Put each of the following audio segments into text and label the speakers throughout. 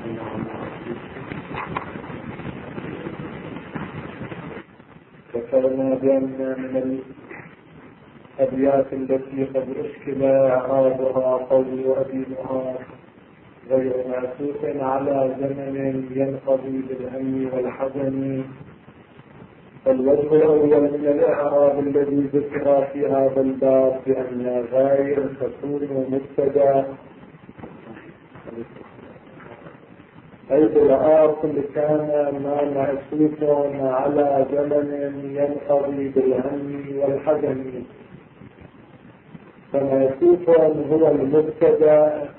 Speaker 1: ذكرنا بأن من الأبيات التي قد أشكل إعرابها قول أبي نعاس غير معسوس على زمن ينقضي بالهم والحزن. فالوجه الأول من الإعراب الذي ذكر في هذا الباب بأن غير تكون مبتدأ أي بالآخر كان ما معسوس على زمن ينقضي بالهم والحزن. فمعسوس هو المبتدأ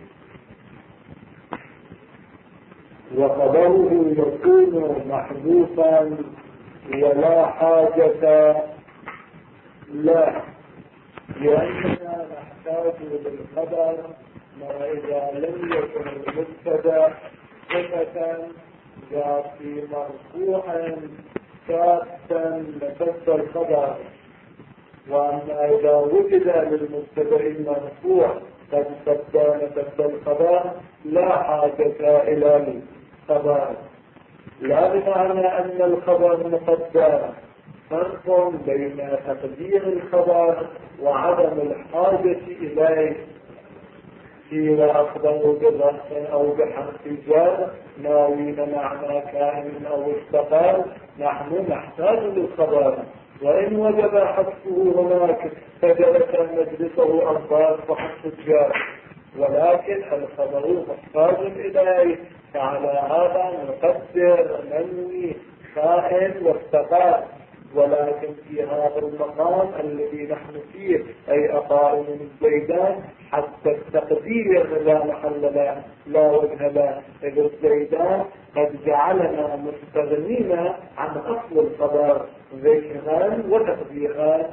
Speaker 1: وخبره يكون محذوفا ولا حاجة له، لأننا نحتاج للخبر ما إذا لم يكن المبتدأ صفة ذاتي مرفوعا ثابتا لشد الخبر، وأما إذا وجد للمبتدأ المرفوع قد شد الخبر لا حاجة إلى الخبر، لا بمعنى أن الخبر مقدر. فرق بين تقدير الخبر وعدم الحاجة إليه. إذا أخبروا بالرفع أو بحرف جر ناوين معنى كائن أو استقال نحن نحتاج للخبر، وإن وجب حذفه هناك فجلس مجلسه أرباب فحذف الجر، ولكن الخبر محتاج إليه، فعلى هذا نقدر ننوي كائن واستقال. ولكن في هذا المقام الذي نحن فيه أي أقائم الزيدان حتى التقدير لا محل له لا وجه له، إذ الزيدان قد جعلنا مستغنين عن أصل الخبر ذكرا وتقديرا.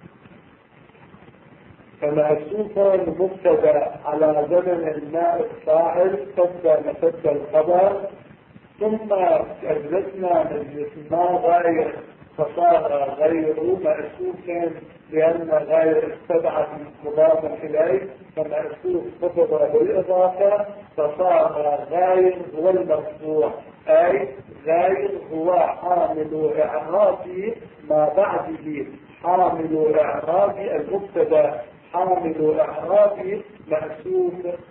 Speaker 1: فمعسوف مبتدأ على زمن الماء الفاعل سد الخبر، ثم أجلسنا مجلس ما غير فصار غير مأسوف لأن غير استدعت مضافا إليه، فمأسوف خفض بالإضافة فصار غير هو المرفوع، أي غير هو حامل إعراب ما بعده، حامل إعراب المبتدأ، حامل إعراب مأسوف.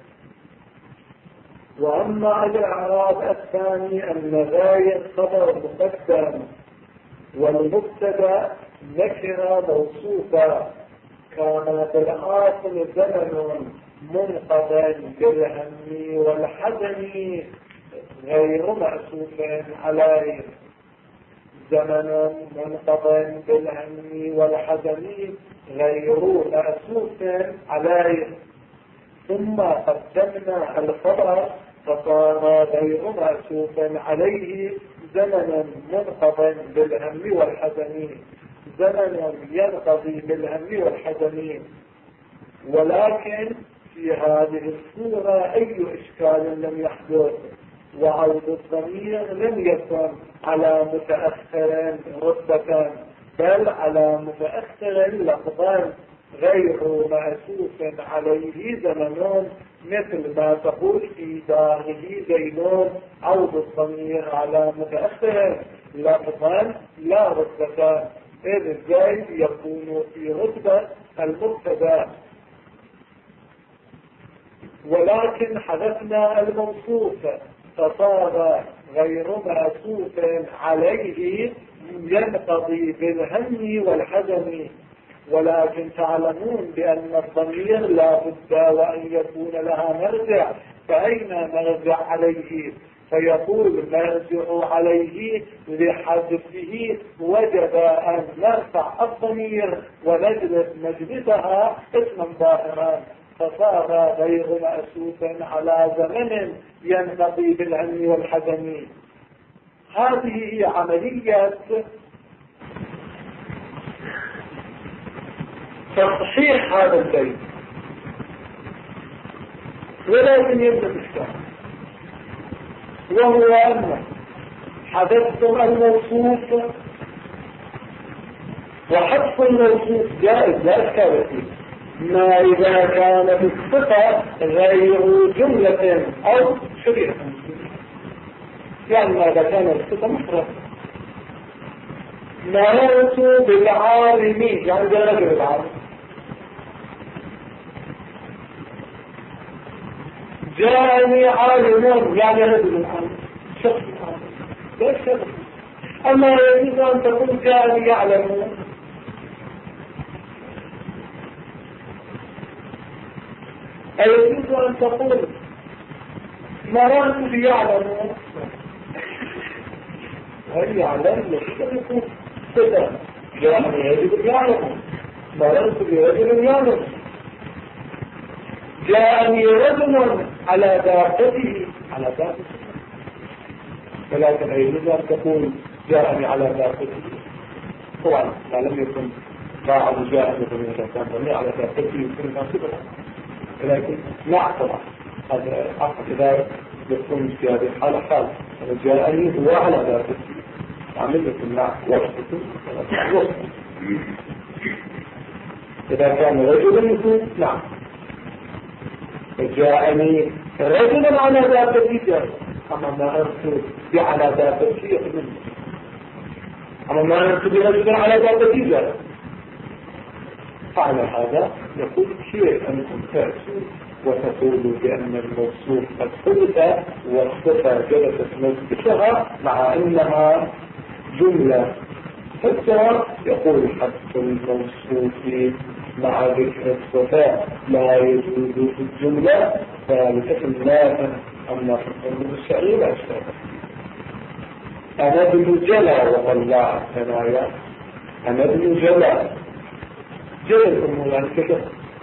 Speaker 1: وأما الإعراب الثاني أن غير خبر مقدم والمبتدأ نكرة موصوفة، كان بالآخر زمن منقضى بالهم والحزن غير مأسوف عليه، زمن منقضى بالهم والحزن غير مأسوف عليه. ثم قدمنا الخبر فصار غير مأسوف عليه زمنا منقضى بالهم والحزن، زمنا ينقضي بالهم والحزن. ولكن في هذه الصورة أي إشكال لم يحدث، وعود الضمير لم يكن على متأخر رتبة بل على متأخر لفظا غير مأسوف عليه زمن، مثل ما تقول في داره زينون عود الضمير على متأخر لفظا لا رتبة، إذ الزيد يكون في رتبة المبتدأ. ولكن حذفنا الموصوف فصار غير مأسوف عليه ينقضي بالهم والحزن. ولكن تعلمون بأن الضمير لا بد وأن يكون لها مرجع، فأين مرجع عليه؟ فيقول مرجع عليه لحذفه وجب أن نرفع الضمير ونجلس مجلسها اسما ظاهرا، فصار غير مأسوف على زمن ينقضي بالهم والحزن. هذه هي عملية تصحيح هذا البيت، ولكن يوجد إشكال، وهو أن حذفتم الموصوف، وحذف الموصوف جائز لا إشكال فيه، ما إذا كانت الصفة غير جملة أو شبيهة، يعني ما إذا كانت الصفة مفردة. مررت بالعالمين يعني ده رجل العالم، جاءني عالم يعني رجل العالم، شخص العالم ده شخص. أما يجوز أن تقول جاءني يعلم، يجوز أن تقول مررت بيعلم، وهل يعلم يكون صفة، جاءني رجل يعلم، مررت برجل يعلم، جاءني رجل على دابته، على دابته، ولكن يجوز أن تقول جاءني على دابته. طبعا ما لم يكن بعض جاءني من الكلام على دابته يمكن أن تقول، ولكن لا طبعا هذا أقصد ذلك يكون في هذه الحالة حال جاءني هو على دابته عمل لكم لا وصفته وصف. إذا كان رجلا يكون نعم، جاءني رجلا على دابته جاء، أما ما أرسل على دابته يقول، أما ما أرسل برجلا على دابته جاء. فعلى هذا يقول شيء أنكم تأتوا وتقولوا بأن الموصوف قد حدث والصفة جلست مثبتها مع أنها جملة، حتى يقول حتى الموصوف مع ذكر الصفات لا يجوز في الجملة، فلتكن لا أما في القرآن الشرعي لا أشتغل. أنا ابن جلى وطلع الثنايا، أنا ابن جلى جلى المولان كده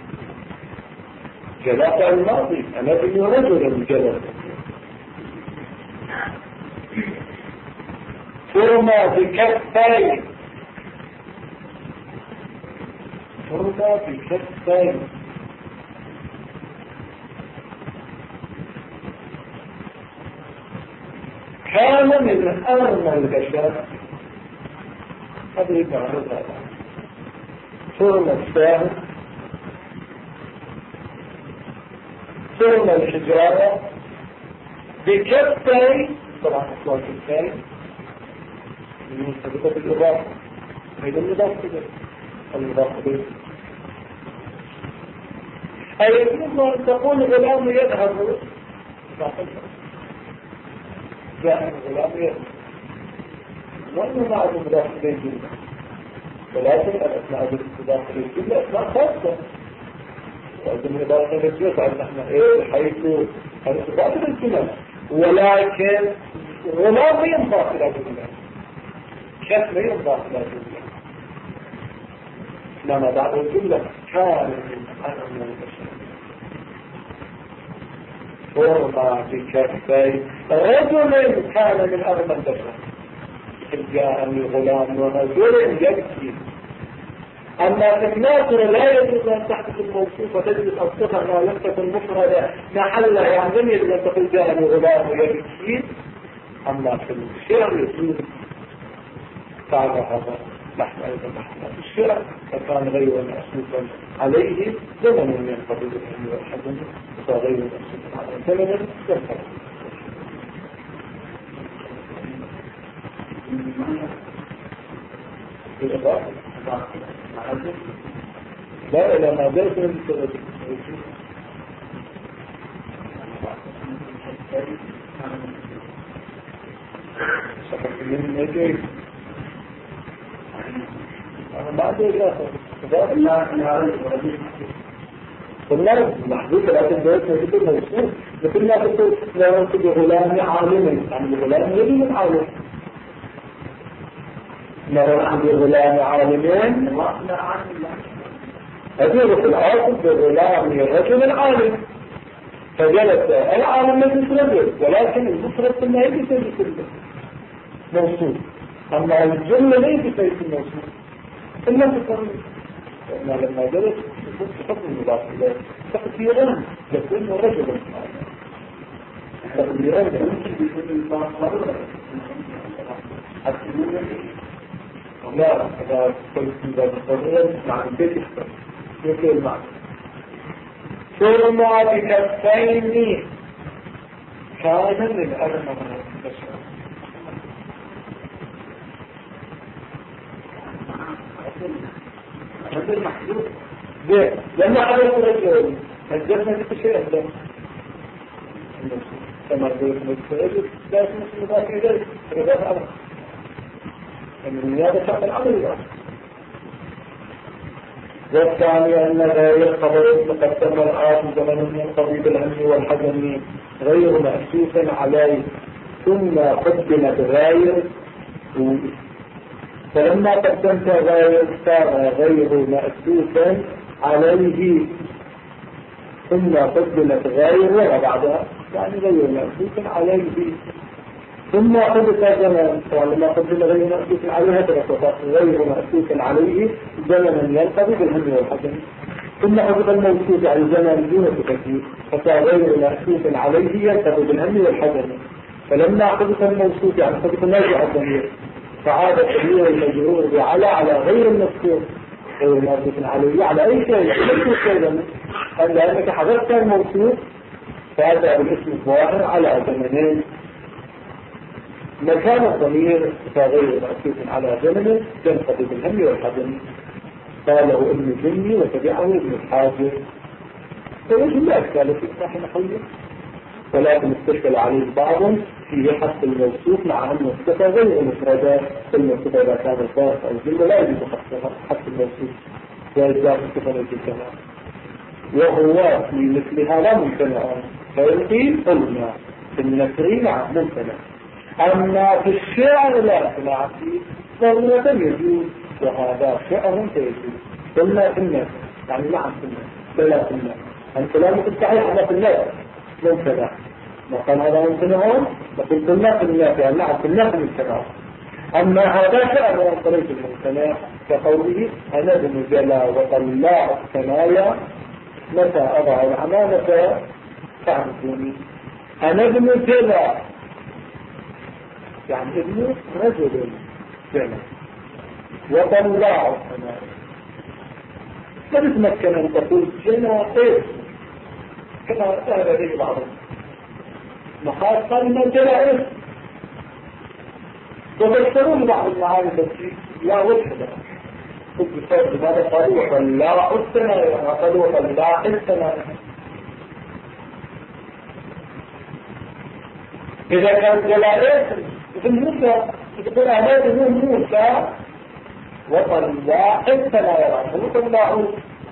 Speaker 1: جلى فعل الماضي، أنا ابن رجل جلى. فرما بكفين، فرما بكفين، كان من أرمى البشر. هذا يبقى هذا فرما الساهل، فرما الحجارة بكفين، طبعا أصلاح الكفين من صدقة الإضافة، هذا الإضافة كده الإضافة كده. أي يجوز أن تقول غلام يذهب، جاء الغلام يذهب، وأنه معه مضاف إليه جملة، ولكن الأسماء المضاف إليه جملة أسماء خاصة، وأيضا مضاف إليه جملة تعرف نحن حيث مضاف إليه جملة، ولكن غلام ينضاف إلى جملة، كيف لا ينضاف إلى جملة، لما بعد الجملة كان من أرمى البشر. فرما بكفين رجل كان من أرمى البشر، جاءني غلام ورجل يبكي. أما في الناصر لا يجوز أن تحدث الموصوف وتجد الصفة ما لم تكن مفردة محلها، يعني لم يجوز أن تقول جاءني غلام يبكي. أما في الشعر يجوز فعل هذا نحن أيضا نحن في الشعر، فكان غير مأسوفا عليه زمن ينقضي بالحلم والحزن، فغير مأسوفا على زمن ينقضي. لا إلى ما ذلك من السبب صحف من نجيب أنا ما عندي إجازة قلنا محدود، لكن ذلك يجب موصول مثل ما تقول لا ينصب غلام عالم، يعني غلام يجب من عالم، لا ينصب غلام عالمين أجيب في الأصل بغلام رجل عالم، فجلس العالم مجلس رجل، ولكن المفرد ما يجلس مجلس موصول، أما الجملة ليس في الموصول إلا تقول لأنه لما جلس يكون تحكم المضاف إليه تقديرا يكون رجلا، تقديرا يكون المضاف لا، إذا قلت إذا مضطرين مع البيت يختلف يمكن المعنى ترمى بكفين كان للأرنب البشر. هذا المحدود ليه؟ لما عرف الرجل هجرنا بشيء أهلا كما يقول المتفاجئ لا يسمى المضاف إليه رضاف أمر النيابة شعب العمل الآخر. والثاني أن غير قبل تقدم الآن زمن ينقضي بالهم والحزن غير مأسوس عليه ثم قدمت غير فلما قدمت غير صار غير مأسوس عليه ثم قدمت غير وبعدها يعني غير مأسوس عليه ثم حدث زمن ولما قدم غير مأسوس عليه تركت غير مأسوس عليه زمنا ينقضي بالهم والحزن ثم حدث الموصوف على زمن دون تفكير فصار غير مأسوس عليه ينقضي بالهم والحزن. فلما حدث الموصوف يعني حدث ناجع الضمير فعاد الضمير المجرور على غير المذكور غير مأسوس عليه على أي شيء ليس شيئا لأنك حدثت الموصوف فهذا الاسم الظاهر على زمنين مكان الضمير فغير مأسوس على زمنه ينقضي بالهم والحزن. قاله ابن جني وتبعه ابن الحاجر فوجه لا أشكال في إصلاح نحوية ولكن استشكل عليه بعض فيه حث الموصوف مع أن الصفة غير مفردة الموصوف إذا كان الظاهر أو الجملة لا يجب حث الموصوف وإجزاء الصفة في الكلام وهو في مثلها لا ممتنع فيلقي قلنا في النكر مع ممتنع. أما في الشعر لا اختلاف فيه ضرورة يجوز وهذا شعر فيجوز قلنا في النكر يعني نعم في النكر لا في النكر أنت لا ممكن صحيح أنا في النكر ممتنع ما كان هذا ممتنعون لكن قلنا في النكر يعني نعم في النكر ممتنع. أما هذا شعر من طريق الممتنع كقوله أنا ابن جلا وطلاع الثنايا متى أضع العمامة فاعرفوني. أنا ابن جلا يعني ابن رجل جلا وطلاع الثنايا لا تتمكن أن تقول جلا إيه كما سهل به بعضهم مخاصة من جلا إيه وتذكرون بعض المعاني التي لا وجه لها قلت بصوت لماذا قالوا وطلاع الثنايا وقالوا وطلاع الثنايا. إذا كان جلائات في الموسى تقول أهلاد من موسى وطلاع الثنايا وطلاعوا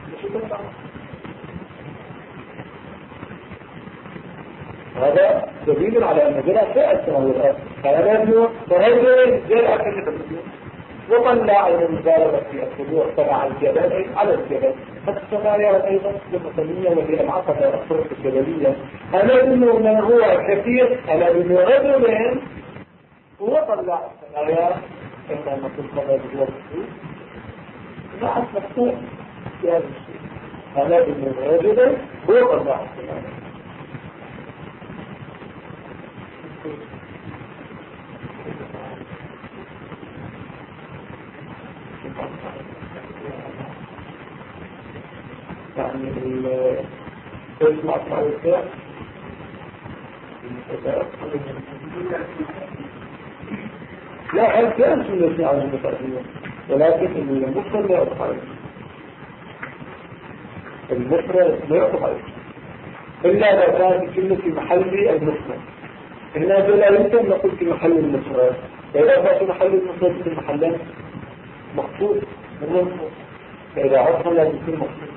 Speaker 1: هذا دليل على أن جلع شيء السماوات فهذا يبنو فرجل جلع كلمة وطلع المبالغة في الطلوع تبع الجبل على الجبل السماوات أيضا المسلمية وهي العقبة الطرق الجبلية. أنا أنه من هو كثير أنا أنه رجل وطلع السماوات كما نقول خبر هو الرسول مع المفتوح في هذا الشيء. أنا أنه رجل وطلع السماوات يعني تسمع معرفة لا الكلام سنة يسمع عن المتأثير ولكن المفرد لا يعرف عليه المفرد لا يعرف عليه إلا إذا كان الكلمة في محل المفرد إنها لا يمكن نقول في محل المفرد فإذا كان في محل المفرد في محلين مخصوص ومنفوص فإذا عرفنا لا يكون مخصوص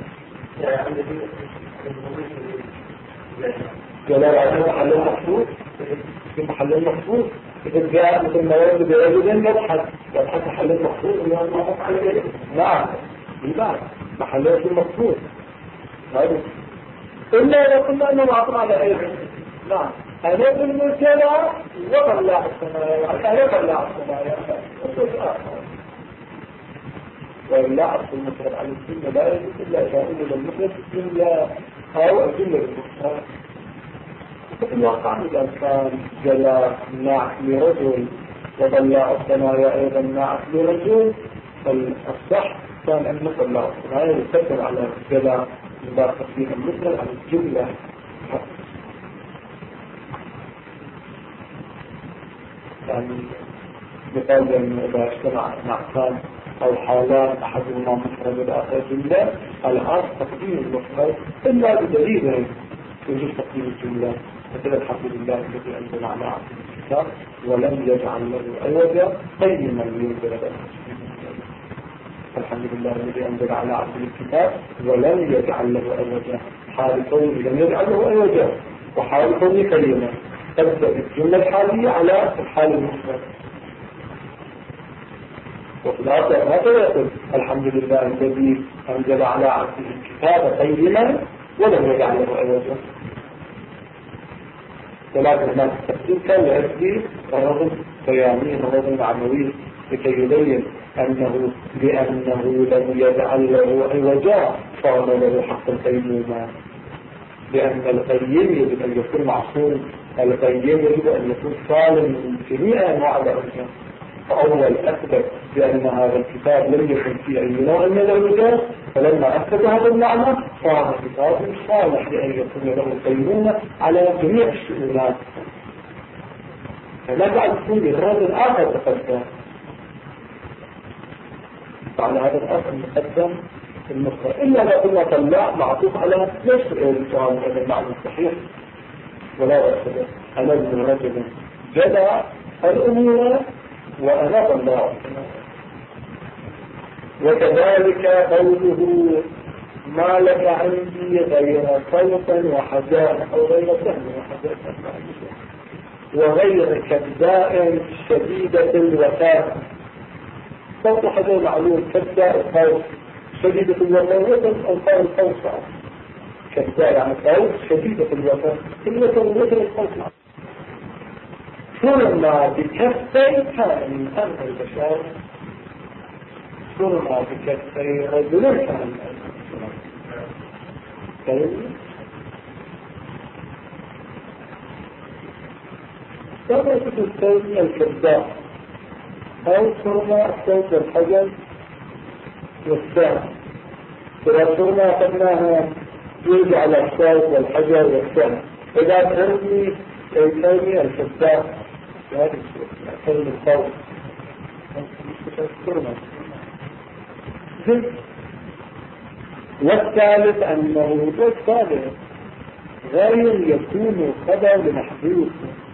Speaker 1: جلال على محل مخصوص في محل مخصوص إذا جاء مثل ما يرد برجل يبحث محل مخصوص نعم لا محل مخصوص إلا إذا قلنا أنه معطم على أي نعم أنا بالمرسلة وطلع السماء أنا طلع السماء وإلا عرف المفرد على السنة لا يجب إلا شائل إلى المفرد إلا أو أجل المفرد وفي الواقع إذا كان جلاء نعت لرجل وضلاء الثنايا أيضا نعت لرجل فالصح كان أن نطلع الثنايا يسكر على جلاء لا تقديم المفرد على الجملة. يعني مثال إذا اجتمع نعتان أو حالات أحدهما مفرد والآخر جملة، الآن تقديم المفرد إلا بدليل يجوز تقديم الجملة، مثل الحمد لله الذي أنزل على عبده الكتاب ولم يجعل له عوجا قيما لينزل له. الحمد لله الذي أنزل على عبده الكتاب ولم يجعل له عوجا، حال كونه لم يجعل له عوجا وحال كونه قيما. تبدأ الجملة الحالية على الحال المفرد. وفي الآخر هذا يقول الحمد لله الذي أنزل على عبده الكتاب قيما ولم يجعل له عوجا. ولكن هناك التقديم كان لأجل الرغم بياني الرغم معنوي لكي يبين أنه لأنه لم يجعل له عوجا صار له حق القيومة، لأن القيم يجب أن يكون معصوم، القيم يجب أن يكون سالم من جميع أنواع العوجا. فأول أثبت بأن هذا الكتاب لم يكن فيه أي نوع من العوجات، فلما أثبت هذا المعنى صار الكتاب صالح لأن يكون له القيومة على جميع الشؤونات. فلا بعد يكون لغرض آخر تقدم. فعلى هذا الأصل مقدم المفرد، إلا لا كنا طلع معطوف على نفس السؤال هذا المعنى الصحيح ولا أصله. أنا ابن رجل جدع الأمور وأنا طلع. وكذلك قوله ما لك عندي غير صوتا وحجاء أو غير سهم وحجاء وغير كبداء شديدة الوفاء. صوت حجاء معلوم، كبداء الخوف، شديدة الوفاء أو الخوف. كبداء يعني خوف شديدة الوفاء، كلمة الوفاء الخوف. صرنا بكفي كان من أمر البشر، صرنا بكفي رجل كان من أمر البشر. كما يكون الثاني الكذاب أو صرنا الصوت الحجر والسهم. إذا صرنا أخذناها يرجع على الصوت والحجر والسهم. إذا ترمي الثاني الكذاب هذا ترمي الصوت صرنا. والثالث أنه الثالث غير يكون خبر لمحذوف،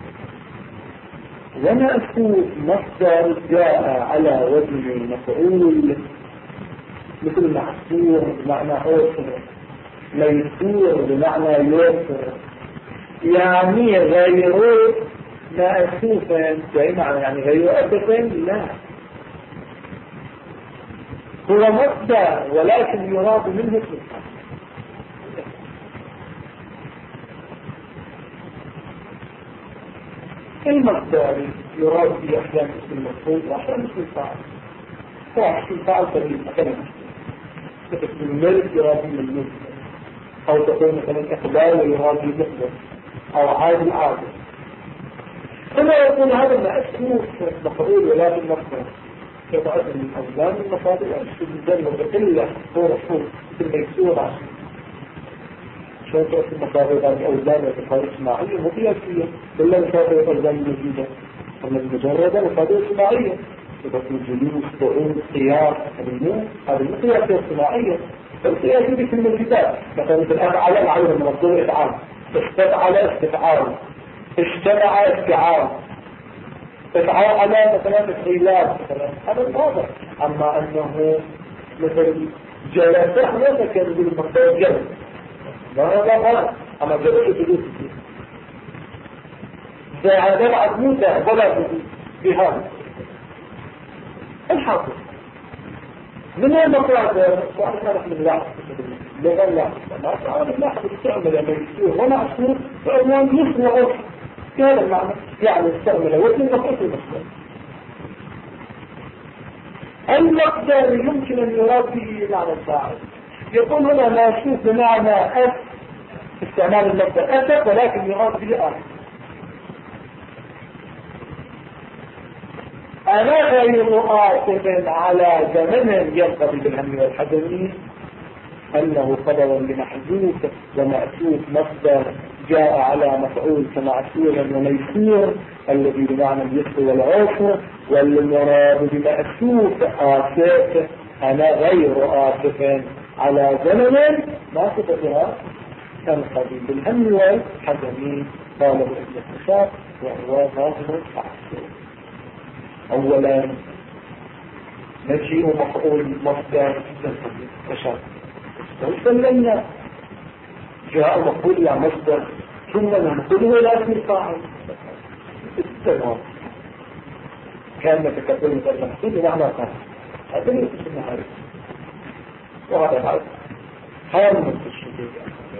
Speaker 1: ومأخوذ مصدر جاء على وزن مفعول مثل محصور بمعنى أوصر، ميسور بمعنى يوصر، يعني غير مأخوفا بمعنى يعني غير أبدا. لا، هو مصدر ولكن يراد منه اسم. المصدر يراد به أحيانا اسم المفعول وأحيانا اسم الفاعل. اسم الفاعل قليل مثلا مثل الملك يراد به الملك، أو تقول مثلا إقبال ويراد به مقبل، أو عادل عادل. كما يقول هذا ما اسمه مفعول ولكن مصدر يتعد من أوزان المصادر وأشكل الجنة وبقلة هو رسول مثل ميسورة. شو تأثير المصادر ذات أوزان وتفاوت اجتماعية وقياسية إلا مصادر أوزان مزيدة، أما المجردة مصادر اجتماعية تكون جلوس قعود قياس هذه المقياسية اجتماعية. فالقياسية بكل الكتاب مثلا في الأفعال معلومة من مصدر إفعال، استفعل استفعال، اجتمع استعار، استفعال على مثلا الخلاف مثلا، هذا الواضح. أما أنه مثل جلس ليس كان يقول المصدر جلس، لا أما جلس بدون زاد العدموتة ولا بهذا الحاصل. من أين نقرأ سؤال خارج من لاحظ لغة لاحظ ما تعرف لاحظ استعمل ميسور ولا أسور فأمان يسمى عرف هذا المعنى، يعني استعمل وزن مقصود المصدر. المقدار يمكن أن يراد به معنى الفاعل. يقول هنا ما أشوف بمعنى أس استعمال المقدار أسف ولكن يراد به آخر. أنا غير آسف على زمن ينقضي بالهم والحزن أنه خبر لمحذوف ومأسوف مصدر جاء على مفعول كمعسول وميسور الذي بمعنى اليسر والعسر، والمراد بمأسوف آسف أنا غير آسف على زمن ما صفتها تنقضي بالهم والحزن. قال ابن الخشاب وهو ظاهر التعسف. أولا مجيء مفعول مصدر تنقضي وسلمنا جاء مفعول إلى مصدر ثم ننقله إلى اسم الفاعل التمام كان تكتب المحسوب إلى معنى فاعل هذا اللي يقصد هذا وهذا بعد هامة الشديد.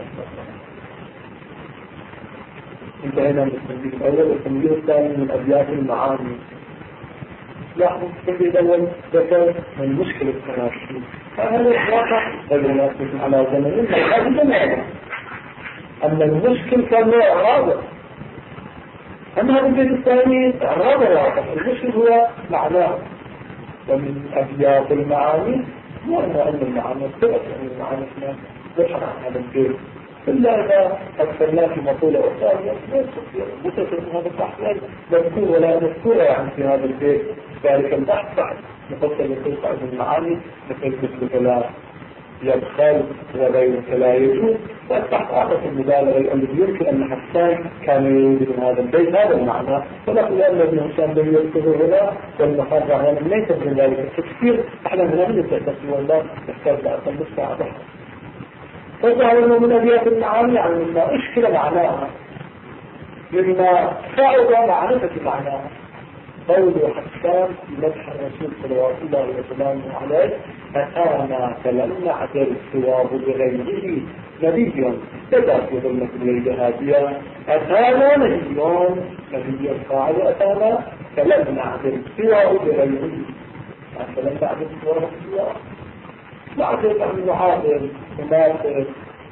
Speaker 1: انتهينا من التنبيه الأول. والتنبيه الثاني من أبيات المعاني. لاحظوا التنبيه الأول ذكر من مشكلة التناسب، فهذا الواقع غير ناسب على زمن هذا زمانه. أما المشكل كان له إعرابه. أما هذا البيت الثاني إعرابه واضح، المشكل هو معناه. ومن أبيات المعاني هو أن المعاني اختلف، يعني المعاني احنا نشرح عن هذا البيت إلا إذا أكثرنا في مقولة أخرى متفق هذا البحث مذكور ولا مذكور يعني في هذا البيت. ذلك البحث بعد مفصل يقول عن المعاني مثل كلا يدخل وغيرك لا يجوز، والبحث أعرف المبالغة الذي يمكن أن حسان كان يريد من هذا البيت هذا المعنى، ولكن لأن ابن هشام لم يذكره هنا والمخرج هنا ليس من ذلك التفسير. احنا من هذا التفسير والله نحتاج لأقل نصف بحث. فظهر انه من ابيات المعاني يعني مما اشكل معناها، مما صعب معرفة معناها. قول حسان في مدح الرسول صلى الله عليه وسلم عليه أتانا فلم نعدل سواه بغيره نبي بدأ في ظلمة الليل هادية. أتانا نبي فاعل أتانا فلم نعدل سواه بغيره، فلم نعدل سواه نعدل عن معادل مماثل.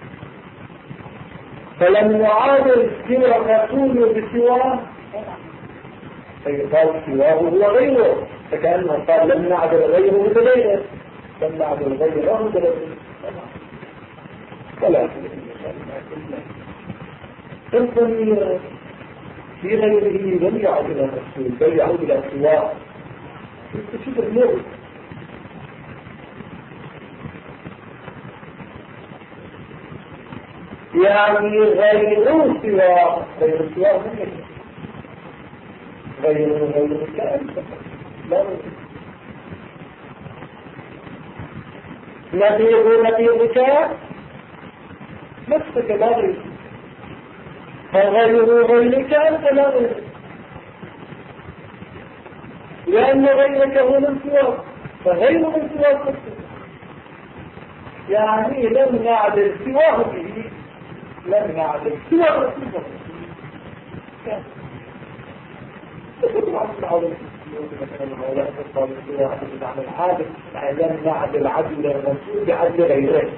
Speaker 1: فلم نعادل سوى الرسول بسواه فيقال سواه هو غيره، فكأنه قال لم نعدل غيره بغيره، لم نعدل غيره بغيره ولا الضمير في غيره لم يعد إلى الرسول بل يعود إلى سواه. شوف النور يعني غير سواه غير سواه غير الكلام لا نبيك نفسك لا غير، غيرك أنت لا غير، لأن غيرك هو من سواك فغير من سواك نفسك. يعني لم نعدل سواه به، لم نعدل سواه رسوله. لم نعدل عدل الرسول بعدل غيره.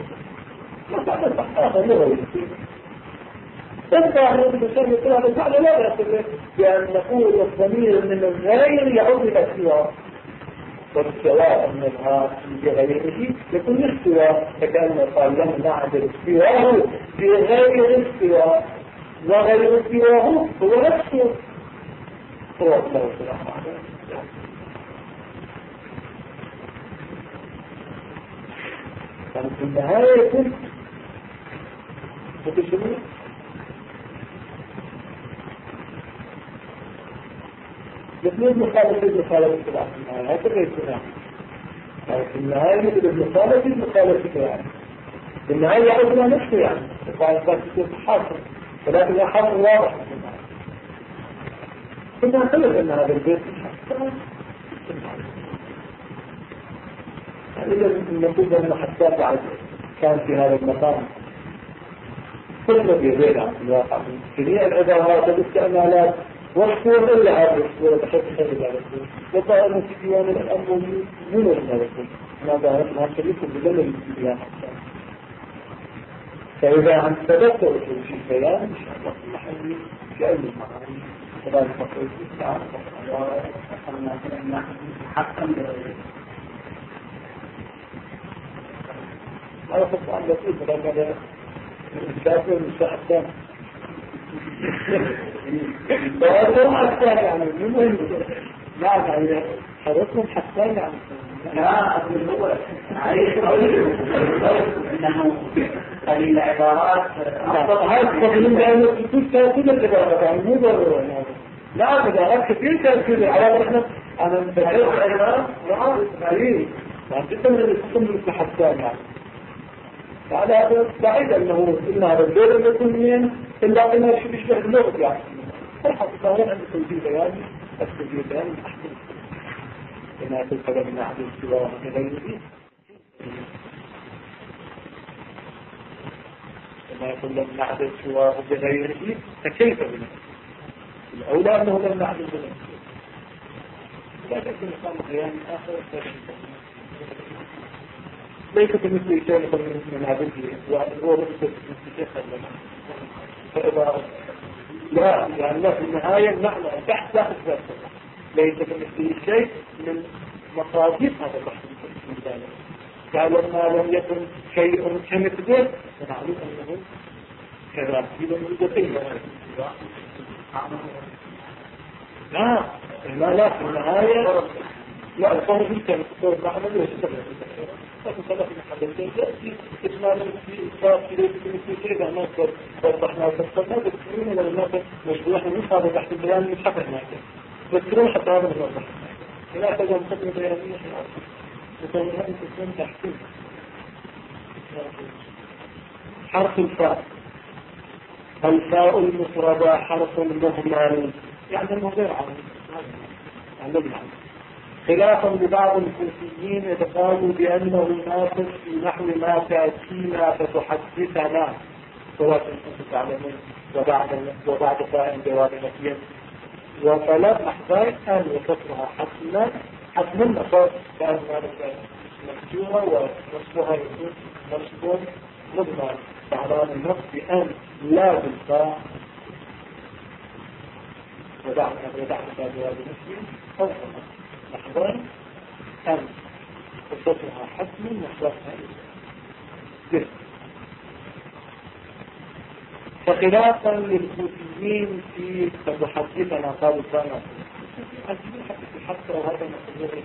Speaker 1: الظاهر بشأن الكلام الفعل لا يصل بأن نقول الضمير من الغير يعود إلى السواء، والسواء منها بغيره يكون السواء، فكأنه قال لم نعدل سواه بغير السواء، وغير سواه هو نفسه. كانت في النهاية يكون بتشمل الاثنين مخالفة في النهاية هكذا يكون في النهاية مثل المخالفة يعني في النهاية يعود إلى نفسه يعني الخالفات تكون حاصل، ولكن لا حاصل واضح في النهاية. كنا نخلص أن هذا البيت إذا المفروض أن حتى بعد كان في هذا المقام كل يدين عن الواقع من جميع العبارات والاستعمالات والصور إلا هذه الصورة بحيث تخرج على الصورة وطائر السيوان الأمر من هذا الصورة ما ظهرت لها شريك بجمل السيوان فإذا عن تذكر في البيان إن شاء الله في محل في أي المعاني كذلك فقط الإسلام وأخذنا فإن حقا هذا السؤال لطيف لأن الكافر المستحسن فهذا حسان يعني المهم نعم يعني حضرتهم حسان يعني
Speaker 2: لا أقول هو عليه أنه هذه العبارات
Speaker 1: هذا التقليل لأنه كل العبارات يعني مو ضروري يعني لا عبارات كثير كثير على احنا أنا متحدث عبارات نعم غريب يعني جدا من الحكم مثل حسان يعني يعني هذا بعيد أنه إنها رجل المسلمين إلا أنها شو بيشبه اللغة يعني الحقيقة هون عند توجيه بياني التوجيه بياني أحسن إنها تلقى من أحد السواء غيره إنها يكون لم نعدل سواه بغيره فكيف بنا الأولى أنه لم نعدل بغيره لا تكون مقام بياني آخر ليس مثل شيء من عبده وهو مثل شيء فإذا لا يعني لا في النهاية نحن تحت ذلك ليس مثل شيء من مصادر هذا البحث فلما لم يكن شيء كمثله فنعلم أنه كذلك من الجسيم لا في النهاية لا القول جدا القول نحن لا يستمر لكن صلاح المحدثين يأتي إجمالا في إصلاح في مثل شيء إذا ناصر وضحنا وفصلنا بذكرون إلى الناس مشروع من هذا تحت البيان من حق الناس بذكرون حتى هذا من الوضح لا أحتاج أن تكون بيانية وتنهى أن تكون تحكيم حرف الفاء الفاء المفردة حرف مهمل يعني المغير عنه خلافا لبعض الكوفيين يتقالوا بأنه ناقص في نحو ما تأتينا فتحدثنا سواء كنتم تعلمون وبعد فاء جواب نفيا وطلب أحباب أن يكسرها حتما نصر كأن ذلك مكسورة ونصبها يكون نصب مضمر فعلان النص بأن لا بالفاء وبعد فاء جواب نفيا أو أحباب أن يكسرها حتما نصرها جدا فخلافا للكوفيين في تحدثنا قالوا كان حتى هذا مقدور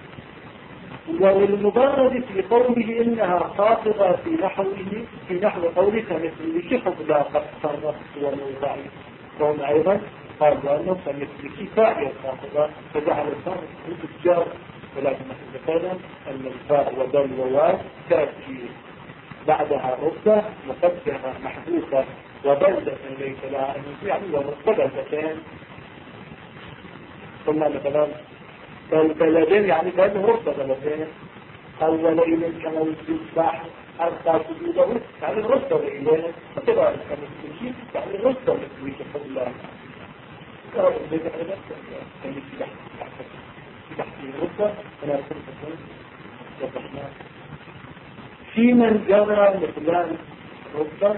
Speaker 1: والمبرد في قوله إنها خاطبة في نحو قولك مثل شحب لا قد صرفت والوضعي قوم أيضا قال وأنه فمثل كفاية خاطبة فجعل الصرف الجار ولكن نحن أن الفاء وبل وواو تأتي بعدها ربة مقدمة محدوثة وبلدة ليس لها أن يعني ومقبلتين قلنا مثلا بلدين يعني كأنه ربة بلدين أول إلين كما يجب بحر أرقى سجوده يعني ربة إلين وكذلك كمثل يعني ربة مثل كفر الله في من جرى مثلان ربما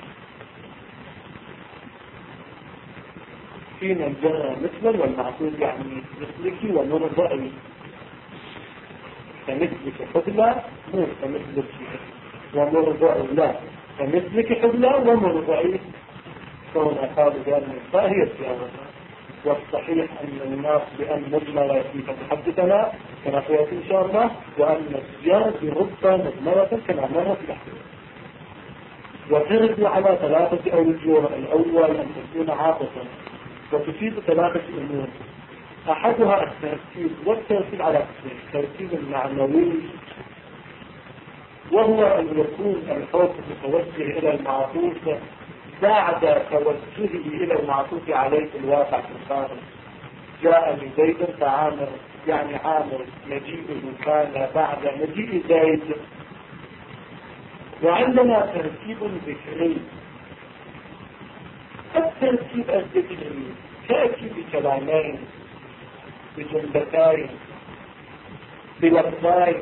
Speaker 1: في من جرى مثلا والمعقول يعني مثلك ومرضعي فمثلك حبلى مو فمثلك ومرضعي لا فمثلك حبلى ومرضعي كون أخذ ذلك فهي السيارة والصحيح أن الناس بأن مجملة فتحدثنا كما سيأتي إن شاء الله وأن الزيارة بربة مجملة كما مرة في الأحداث وترد على ثلاثة أوجه الأول أن تكون عاطفة وتفيد ثلاثة أمور أحدها الترتيب والترتيب على قسمين الترتيب المعنوي وهو أن يكون الحكم متوجه إلى المعطوف بعد توجهه إلى المعطوف عليه الواقع في الخارج جاء زيد فعامر يعني عامر مجيئه كان بعد مجيء زيد وعندنا ترتيب ذكري الترتيب الذكري تأتي بكلامين بجملتين بلفظين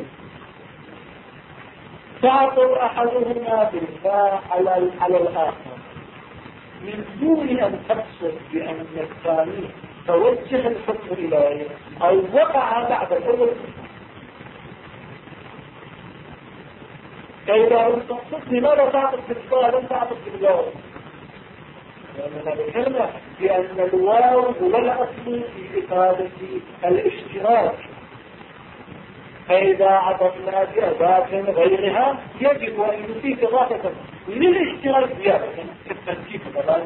Speaker 1: تعطر أحدهما بالفاء على الآخر من دون أن تقصد بأن الثاني توجه الحكم إليه أو وقع بعد الأول فإذا انتصف لماذا تعطف بالصلاة لم تعطف بالواو؟ لأننا ذكرنا بأن الواو هو الأصل في إفادة الاشتراك، فإذا عطفنا بأداة غيرها يجب أن نضيف إضافة للاشتراك زيادة كالتركيب كذلك.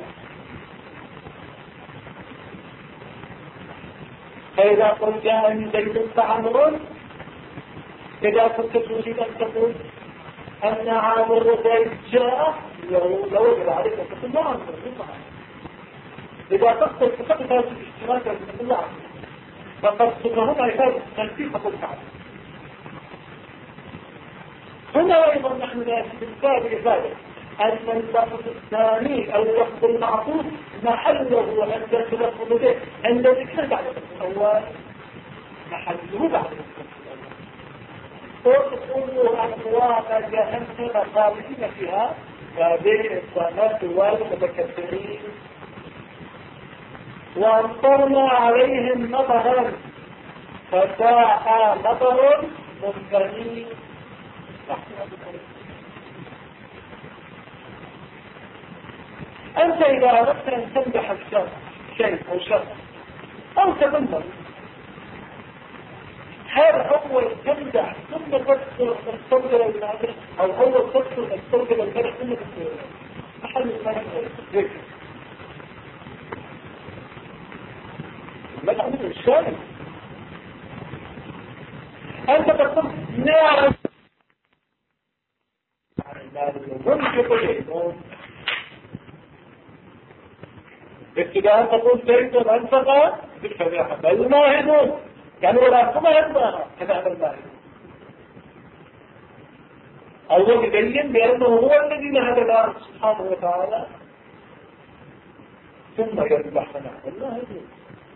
Speaker 1: فإذا قلت أن زيد فعمر، إذا كنت تريد أن تقول أن عامر زيد جاء لو وجد عليك أن تقول لا عمر. إذا تقصد فقط هذا الاشتراك أن تقول لا عمر، فقد هنا إفادة التركيب فقل فعل. هنا أيضا نحن نأتي بالباب إفادة أن اللفظ الثاني أو اللفظ المعطوف محله عند تلفظ به عند ذكر بعد الأول، محله بعد وتقول أقوام جهنم خالدين فيها بين الصامات والمتكبرين وأمطرنا عليهم مطرا فساء مطر منذرين. أنت إذا أردت أن تمدح الشخص شيء أو شخص أو تذمر، هل أول تمدح ثم تستقبل المدح أو أول تستقبل المدح ثم تستقبل محل المدح ذكر المدح مثل الشارع؟ أنت تقول نعم ابتداء تقول زيد أنفق بالفريحة الماهدون يعني ولا كما يبقى كذا الماهدون أول يبين بأنه هو الذي نهد الله سبحانه وتعالى ثم يذبح نحو الماهدون.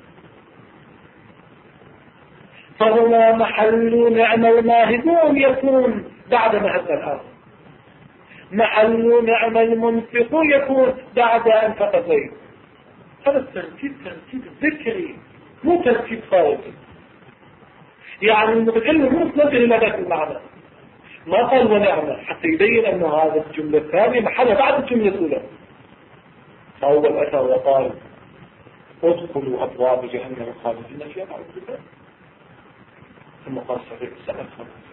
Speaker 1: فهنا محل نعم الماهدون يكون بعد نهد الأرض، محل نعم المنفق يكون بعد أنفق زيد. هذا الترتيب ترتيب ذكري مو ترتيب خارجي، يعني المتكلم مو نظر إلى ذات المعنى، ما قال ونعمة حتى يبين أن هذا الجملة الثانية محلها بعد الجملة الأولى. فأول أتى وقال ادخلوا أبواب جهنم خالدين فيها بعد ذلك، ثم قال صحيح سنة خالدين.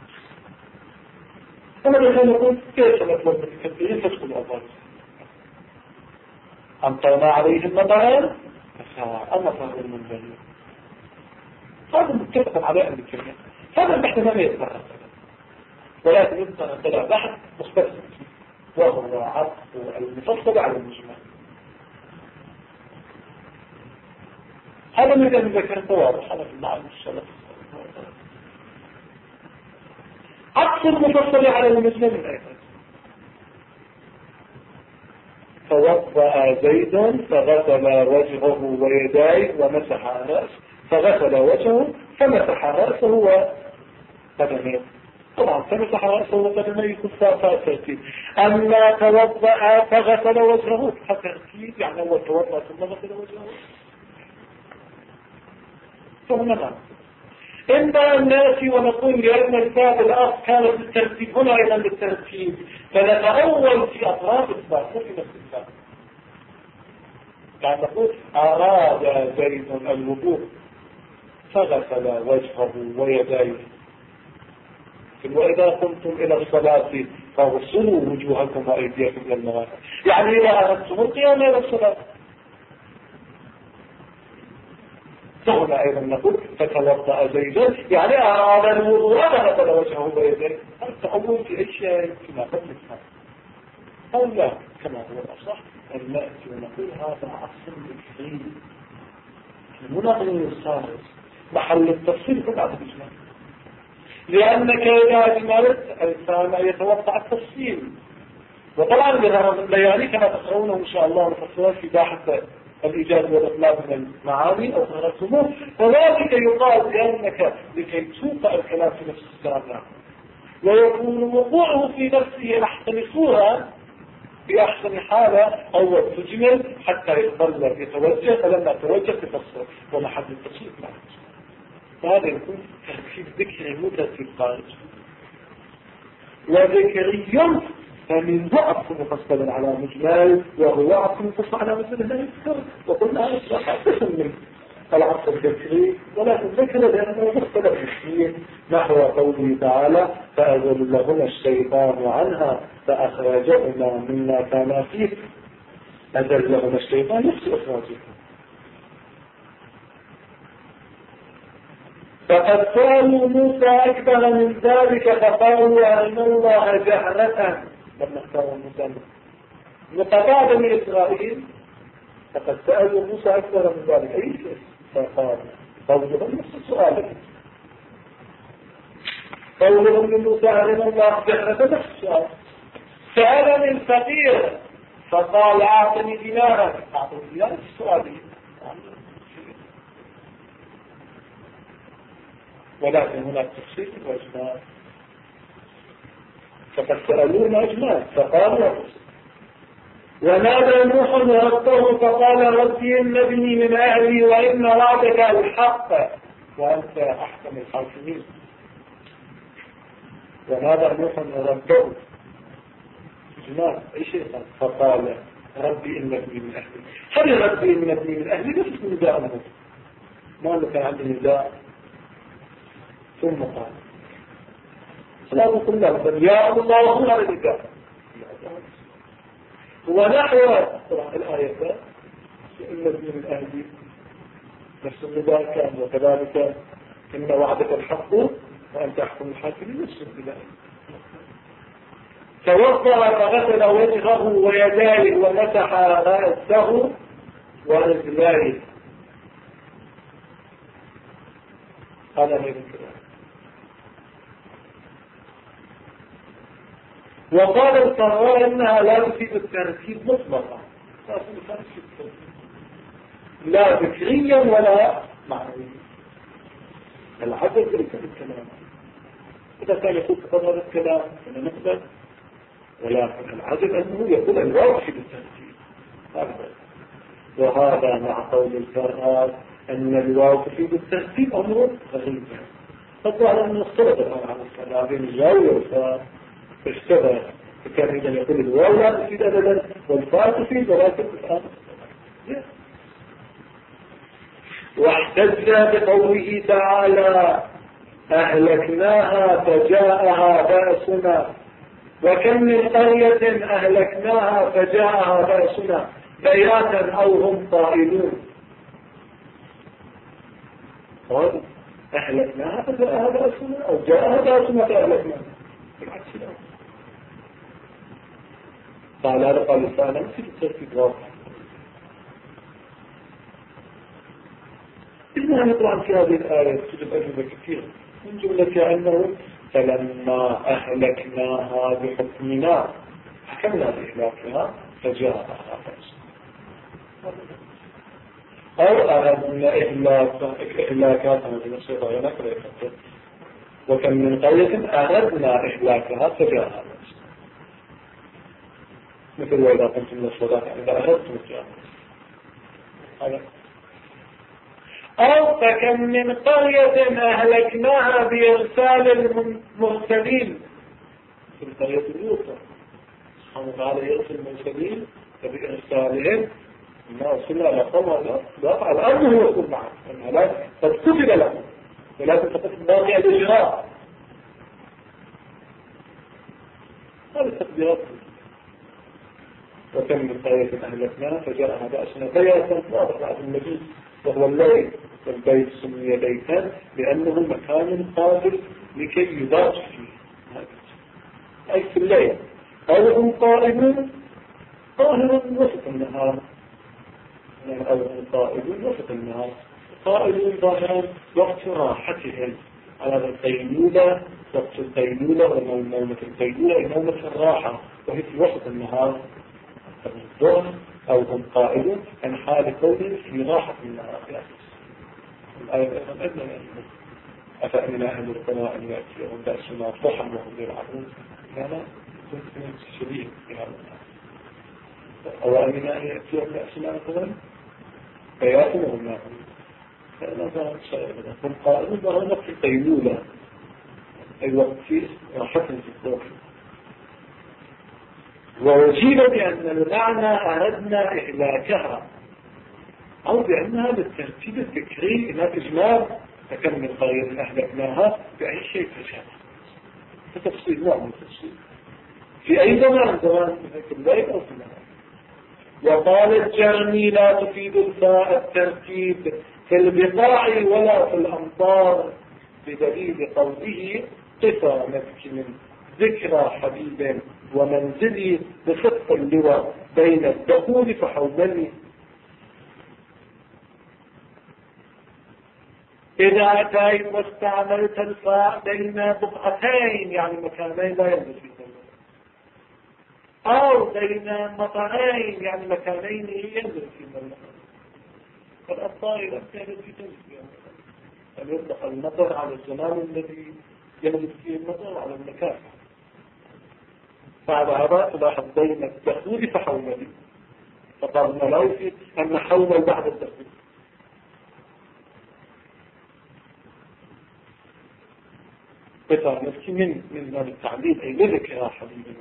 Speaker 1: أنا الآن نقول كيف نطلب المتكبرين تدخلوا أبواب أمطرنا عليهم مطرا فساء مطر المنذرين. هذا متفق عليه أهل الكلمة، هذا البحث ما يتبعه، ولكن يمكن أن تلع بحث مختصر وهو عطف المفصل على المجمل. هذا من أن ذكرت واضح على المعنى السلف. عطف المفصل على المجمل من أيضا فوضأ زيد فغسل وجهه ويديه ومسح رأسه، فغسل وجهه فمسح رأسه وقدميه. طبعا فمسح رأسه وقدميه كفاء ترتيب. أما توضأ فغسل وجهه فترتيب يعني هو توضأ ثم غسل وجهه. فهنا ما إما أن نأتي ونقول لأن الباب الآخر كان بالترتيب هنا أيضا بالترتيب، فنتأول في أطراف الباب في نفس الباب. يعني نقول أراد زيد الوضوء فغسل وجهه ويديه، وإذا قمتم إلى الصلاة فاغسلوا وجوهكم وأيديكم إلى المرافق. يعني إذا أردتم القيام إلى الصلاة فهنا أيضا نقول فتوضأ زيد يعني أراد الوضوء فغسل وجهه ويديه. التأول في أشياء كما قد نفهم أو لا كما هو الأصح أن نأتي ونقول هذا أصل الفعيل المناقض الصالح محل التفصيل في بعض الإجمال، لأنك إذا أجملت الإنسان يتوقع التفصيل. وطبعا بهذا الليالي كما تقرونه إن شاء الله نفصلها في باحث الإيجاد والإطلاق من المعاني أو من الرسوم، وذلك يقال بأنك لكي توقع الكلام في نفس السابع ويكون وقوعه في نفسه أحسن صورة بأحسن حالة أو تجمل حتى يظل يتوجه، فلما توجه تفصل ومحل التفصيل معه. فهذا يكون ترتيب ذكري مو ترتيب خارج. وذكري فمن ضعف مفصل على مجمل وهو عطف مفصل على مجمل لا يذكر. وقلنا هذا الصراحة قسم من العطف الذكري، ولكن ذكر لأنه مختلف فيه نحو قوله تعالى فأزلهما الشيطان عنها فأخرجهما مما كانا فيه. أزلهما الشيطان نفس إخراجهما. فقد سألوا موسى أكبر من ذلك فقالوا أن الله جهرة لما اختاروا موسى نقطع بني إسرائيل. فقد سألوا موسى أكبر من ذلك أي شيء فقال قولهم نفس السؤال. قولهم من موسى أن الله جهرة نفس السؤال. سألني الفقير فقال أعطني دينارا. أعطني دينارا السؤال. ولكن هناك تفصيل وإجمال. فقد سألونا إجمال فقالوا ونادى نوح ربه فقال ربي إن ابني من أهلي وإن وعدك الحق وأنت أحكم الحاكمين. ونادى نوح ربه إجمال أي شيء فقال ربي إن ابني من أهلي. هل ربي إن ابني من أهلي نفس نداء ما كان عندي نداء. ثم قال لا تقول له يا الله هنا لك ونحو الآية إن ابن من أهلي نفس النداء كان وكذلك إن وعدك الحق وأنت أحكم الحاكمين نفس النداء. توضأ فغسل وجهه ويديه ومسح رأسه ورجليه. هذا من الكلام. وقال القراء إنها لا تفيد الترتيب مطلقا لا ذكريا ولا معنويا. العدد ليس بالكلام. إذا كان يقول تقرر الكلام فلا نقبل، ولكن العدد أنه يقول الواو تفيد الترتيب هكذا. وهذا مع قول القراء أن الواو تفيد الترتيب أمر غريب. فالظاهر أنه اختلط عن الصلاة بين الواو والفاء اشتغل. فكان إذا يقول الواو لا تفيد أبدا والفاء تفيد ولكن الآن واحتج بقوله تعالى أهلكناها فجاءها بأسنا وكم من قرية أهلكناها فجاءها بأسنا بياتا أو هم قائلون. قال أهلكناها فجاءها بأسنا أو جاءها بأسنا فأهلكناها بالعكس الأمر. قال هذا قال الثاني في الترتيب واضح. إذن نطلع في هذه الآية تجد أجوبة كثيرة من جملة أنه فلما أهلكناها بحكمنا حكمنا بإهلاكها فجاءها بأسنا أو أردنا إهلاكاتها بنصير غيرنا وكم من قرية أردنا إهلاكها فجاءها بأسنا مثل وإذا كنتم من الصلاة إذا أردتم الجامعة. أو فكم من قرية أهلكناها بإرسال المرسلين في القرية اليوسف سبحانه وتعالى يرسل المرسلين فبإرسالهم ما أرسلنا على قوم لا فعل أنه يقول معه لا قد كتب لهم ولكن فقط باقي الإجراء. هذه التقديرات. وكم من قرية أهلكناها فجاءها بأسنا بياتا واضح بعد المجيء وهو الليل. والبيت سمي بيتا لأنه مكان قابل لكي يضاف فيه أي في الليل. أو هم قائمون قاهرا وسط النهار أو هم قائمون وسط النهار قائمون ظاهرا وقت راحتهم على القيلولة وقت القيلولة ونومة القيلولة نومة الراحة وهي في وسط النهار الظهر أو هم قائمون عن حال كونهم في راحة النهار. الآية أيضا أدنى أفأمن أهل القرى أن يأتيهم بأسنا ضحى وهم يلعبون كان كنت شبيه بهذا أو أمن أن يأتيهم بأسنا ضحى فيأتوا وهم يلعبون فأنا ظهر شيء هم قائمون ظهر وقت القيلولة أي وقت فيه راحة في الظهر وأجيب بأن المعنى أردنا إهلاكها أو بأنها بالترتيب الفكري لا إجمال تكمل قرية أهلكناها بأي شيء تشابه. تفصيل نوع من التفصيل في أي زمان في الليل أو في النهار. وقال الجرمي لا تفيد الترتيب في البقاع ولا في الأمطار بدليل قوله قفا نبكي من ذكرى حبيب ومنزلي بصدق اللواء بين الدخول فحولني. إذا أتيت واستعملت الفاء بين بقعتين يعني مكانين لا ينزل فيهم أو بين مطرين يعني مكانين ينزل فيهم فالأبطال أمثال في تنزل أن يطلق المطر على الزمان الذي ينزل فيه المطر على المكان. بعد هذا تلاحظ بين الدخول فحولني فقال ملاوي أن حول بعد الدخول قطع نفسي من التعليل أي ذلك يا حبيبي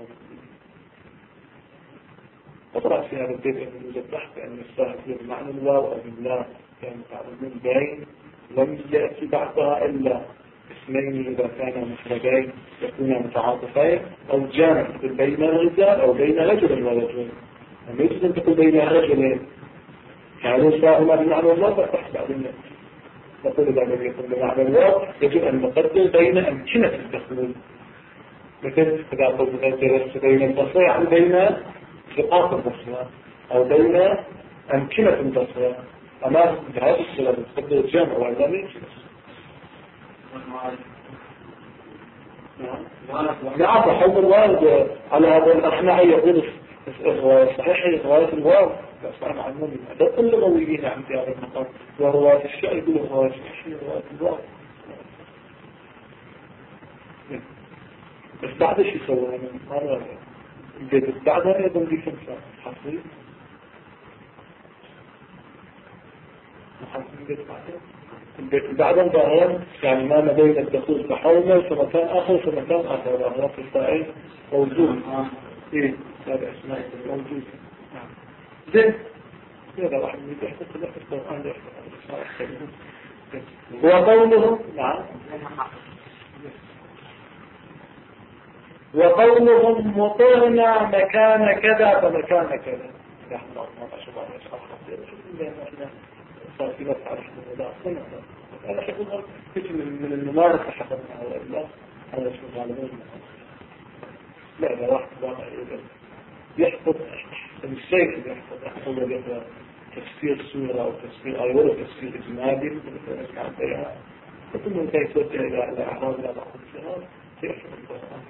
Speaker 1: أطرأ في هذا البيت أن يوجد بحث أن يستهد بمعنى الواو أو بالله كان تعلمين بين لم يأتي بعدها إلا اسمين إذا كانا مفردين يكونا متعاطفين أو جامع بين الرجال أو بين رجل ورجل لم يجب أن تكون بين رجلين كانوا ساهما بمعنى الله فتحت بعدين نقول إذا لم يكن بمعنى الله يجب أن نقدر بين أمكنة الدخول مثل إذا قلت درست بين البصرة يعني بين ثقافة البصرة أو بين أمكنة البصرة أما بهذا السلام تقدر الجامع وإذا لم يجب نعم حول الوارد على هذا الأصنع يقول صحيح رواية الوارد أصنع عنهم هذا كل رويين عندي هذا المقام ورواية الشيء يقول رواية الشيء رواية الوارد بس بعد ايش يسوي أنا البيت بعدها يضم لي خمسة حصري محصرين البيت بعدها البيت بعدها ظاهر يعني ما بين الدخول تحول في مكان آخر في مكان آخر ظاهر في الفائل موجود إيه هذا اسمه موجود زين هذا واحد من يحفظ في القرآن وقولهم نعم وقولهم مطرنا مكان كذا فمكان كذا نحن ما شاء الله صار في نفس على حدود الله أنا حقول كتير من الممارسة حقنا على الله هذا شو غالبا لا واحد واقع يحفظ الشيء اللي يحفظ أول يقرأ تفسير سورة أو تفسير آية ولا تفسير إجمالي مثل ما كان فكل من كيف يوجه إلى أعراض لا بعض الشهر يحفظ القرآن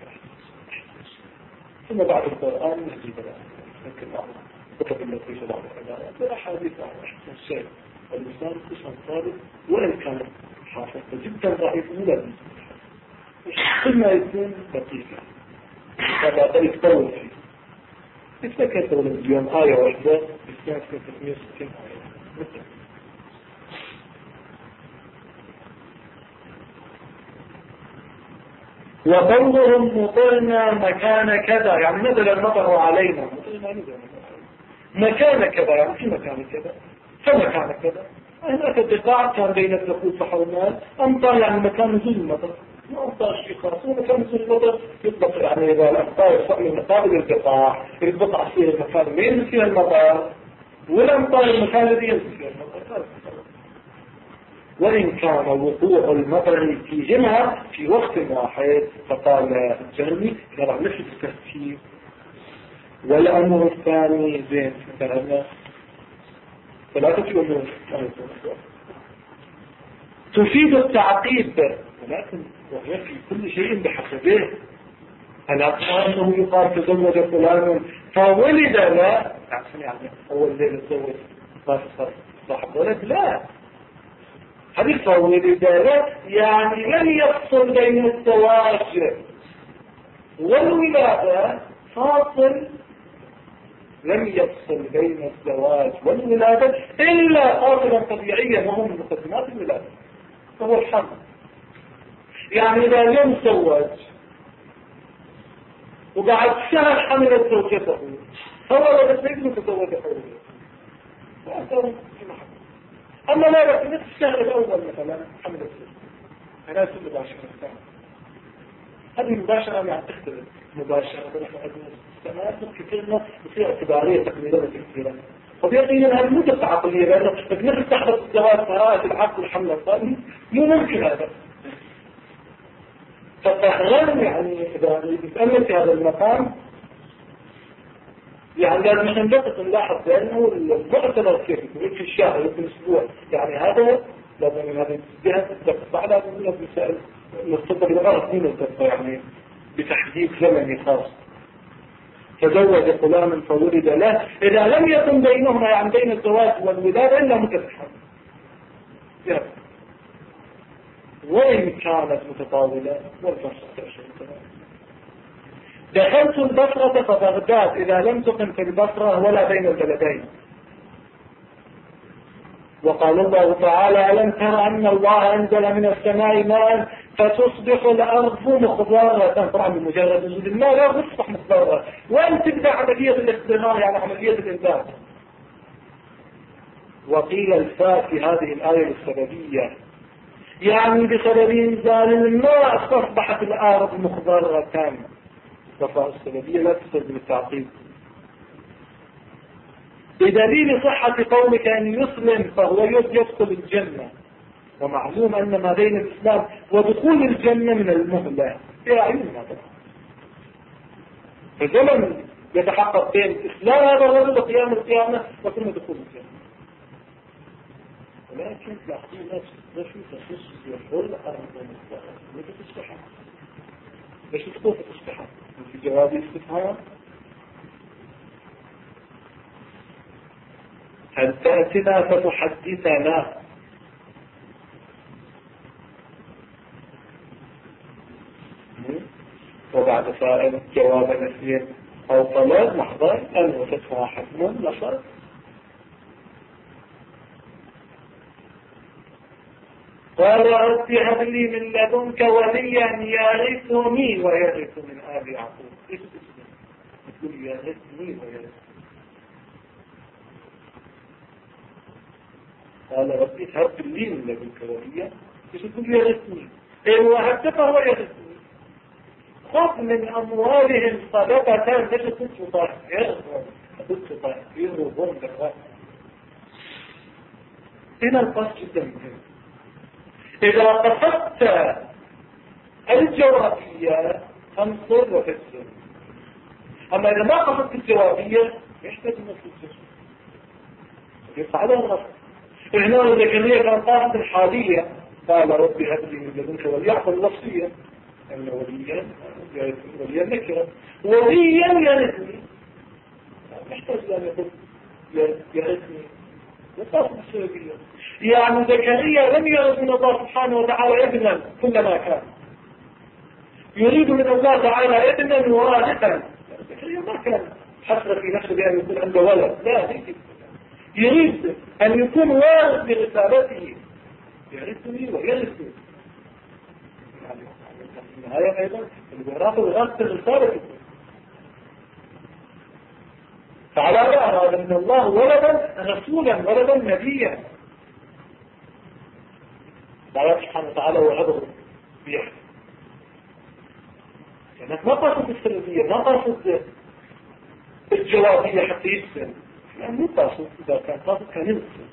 Speaker 1: ثم بعد القرآن نجيب لكن بعض كتب التي في بعض العبارات والأحاديث عن أحسن الشيء والإنسان قسم طالب وإن كان حافظ جدا ضعيف ولا كل ما يكون دقيقة هذا يتطور فيه يتذكر تقول اليوم آية واحدة يستهد في 360 آية وقولهم مطرنا مكان كذا يعني نزل المطر علينا مكان كذا يعني في مكان كذا فمكان كذا هناك الدقاع كان بين الدخول فحولنا أمطار يعني مكان نزول المطر ما أمطار شيء خاص مكان نزول المطر يطلق يعني إذا الأمطار يصل من مقابل الدقاع يطلق فيه المكان اللي ينزل فيه المطر والأمطار المكان الذي ينزل فيه المطر وإن كان وقوع المطر فيهما في وقت واحد فقال الجرمي يرى نفس الترتيب والأمر الثاني زين فهمنا ثلاثة أمور تفيد التعقيب ولكن وهي في كل شيء بحسبه ألا أنه يقال تزوج فلان فولد لا يعني أول ليلة تزوج صاحب ولد لا هذه فولد لا يعني لن يفصل بين الزواج والولادة فاصل لم يفصل بين الزواج والولادة إلا فاصلا طبيعيا وهو من مقدمات الولادة فهو الحمل يعني إذا لم يتزوج وبعد شهر حملت زوجته، هو ولد ابنه تزوج حورية. أما لا في نفس الشهر الأول مثلا حملت زوجته، أنا أسمى مباشرة الثانية. هذه المباشرة يعني تختلف مباشرة السماء كثير ناس بصير اعتبارية تقليدية كثيرة. وبيقين هذه مو قصة عقلية، لأنه نفس تحدث الزواج قراءة العقل والحمل الثاني مو ممكن هذا. ففعلا يعني إذا نتأمل في هذا المقام يعني لازم نلاحظ بأنه المعتبر كيف يكون في الشهر في الأسبوع، يعني هذا لازم من هذه الجهة تتبع لازم من المسائل مرتبطة بالغرض من الدقة، يعني بتحديد زمني خاص. تزوج فلان فولد له، إذا لم يكن بينهما يعني بين الزواج والولادة إلا متزحم وإن كانت متطاولة والفرصة تأشر. دخلت البصرة فبغداد إذا لم تقم في البصرة ولا بين البلدين. وقال الله تعالى ألم تر أن الله أنزل من السماء ماء فتصبح الأرض مخضرة. طبعا بمجرد وجود الماء لا تصبح مخضرة، وأن تبدأ عملية الاخضرار يعني عملية الإنبات. وقيل الفاء في هذه الآية السببية، يعني بسبب إنزال الماء أصبحت الأرض مخضرة. فالفاء السببية لا تستلزم التعقيد. بدليل صحة قولك أن يسلم فهو يدخل الجنة، ومعلوم أن ما بين الإسلام ودخول الجنة من المهلة في أعيننا. فزمن يتحقق بين إسلام هذا الرجل وقيام القيامة وثم دخول الجنة. ولكن تلاحظون نفس تخص يحل أرض المستقبل متى تستحق. ليش تقول تستحق؟ في جواب استفهام هل تأتنا فتحدثنا وبعد سائل جواب نسير أو طلب محضر أن وتدفع حكم نصر. قال رب هب لي من لدنك وليا يرثني ويرث من آل يعقوب. يقول يرثني ويرث. قال رب هب لي من لدنك وليا يقول يرثني. إن وهبت فهو يرثني. خذ من أموالهم صدقة ليش كنت تطهرهم بالرأس. هنا القصد جدا مهم. إذا قصدت الجوابية انصر وفسر، أما إذا ما قصدت الجوابية يحتاج أن تفسر يفعلها الرفض. إحنا الذكرية كان قاصد الحالية قال ربي هب لي من لدنك وليا يعقل الوصية أن وليا نكرة وليا يرثني، يحتاج أن يقول يرثني وقاصد السببية. يعني زكريا لم يرد من الله سبحانه وتعالى ابنا كلما كان، يريد من الله تعالى ابنا وارثا. زكريا ما كان حسر في نفسه بأن يكون عنده ولد، لا، يريد أن يكون وارث برسالته يرثني ويرثني. يعني في النهاية أيضا الوراثة وراثة الرسالة. فعلى أراد من الله ولدا رسولا ولدا نبيا. الله سبحانه وتعالى وعده بيحكي يعني ما قصد السلبية، ما قصد الجوابية حتى يسلم، يعني مو قصد. إذا كان قصد كان يسلم.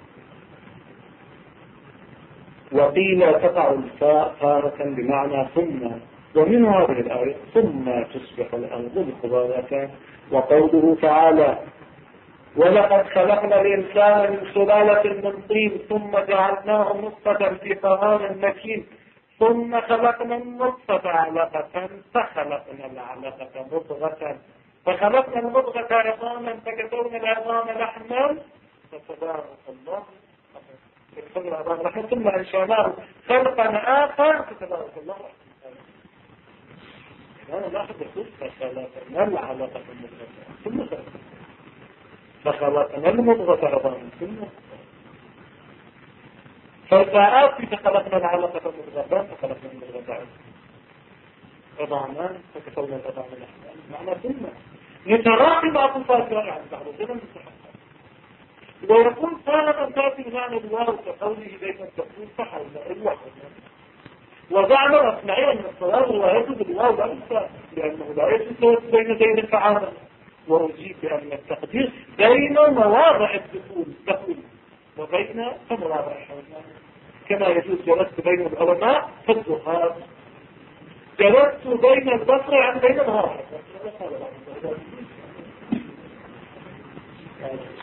Speaker 1: وقيل تقع الفاء تارة بمعنى ثم، ومن هذه الآية ثم تصبح الأرض مخضرة. وقوله تعالى ولقد خلقنا الإنسان من سلالة من طين ثم جعلناه نطفة في قرار مكين ثم خلقنا النطفة علقة فخلقنا العلقة مضغة فخلقنا المضغة عظاما فكسونا العظام لحما فتبارك الله ثم انشأناه خلقا آخر فتبارك الله. أنا لاحظ فخلقنا العلقة مضغة ثم فخلقنا المضغة عظاما ثم فالفاءات خلقنا العلقة مضغة فخلقنا المضغة عظاما. عظاما فكسونا العظام الأحلام معنى ثم يتراقب بعض الفاتحة عن بعض ثم مستحقا ويكون صارت تأتي بمعنى الواو كقوله بين التقدير فحول الوحد وزعم الأصمعي أن الصواب هو يجب الواو الأمثى لأنه لا يجب بين زين الفعامل وأجيب بأن التقدير بين مواضع الدخول وبين مواضع الحوزان كما يجوز جلست بين العلماء في الدخان جلست بين البصر عن بين الغرب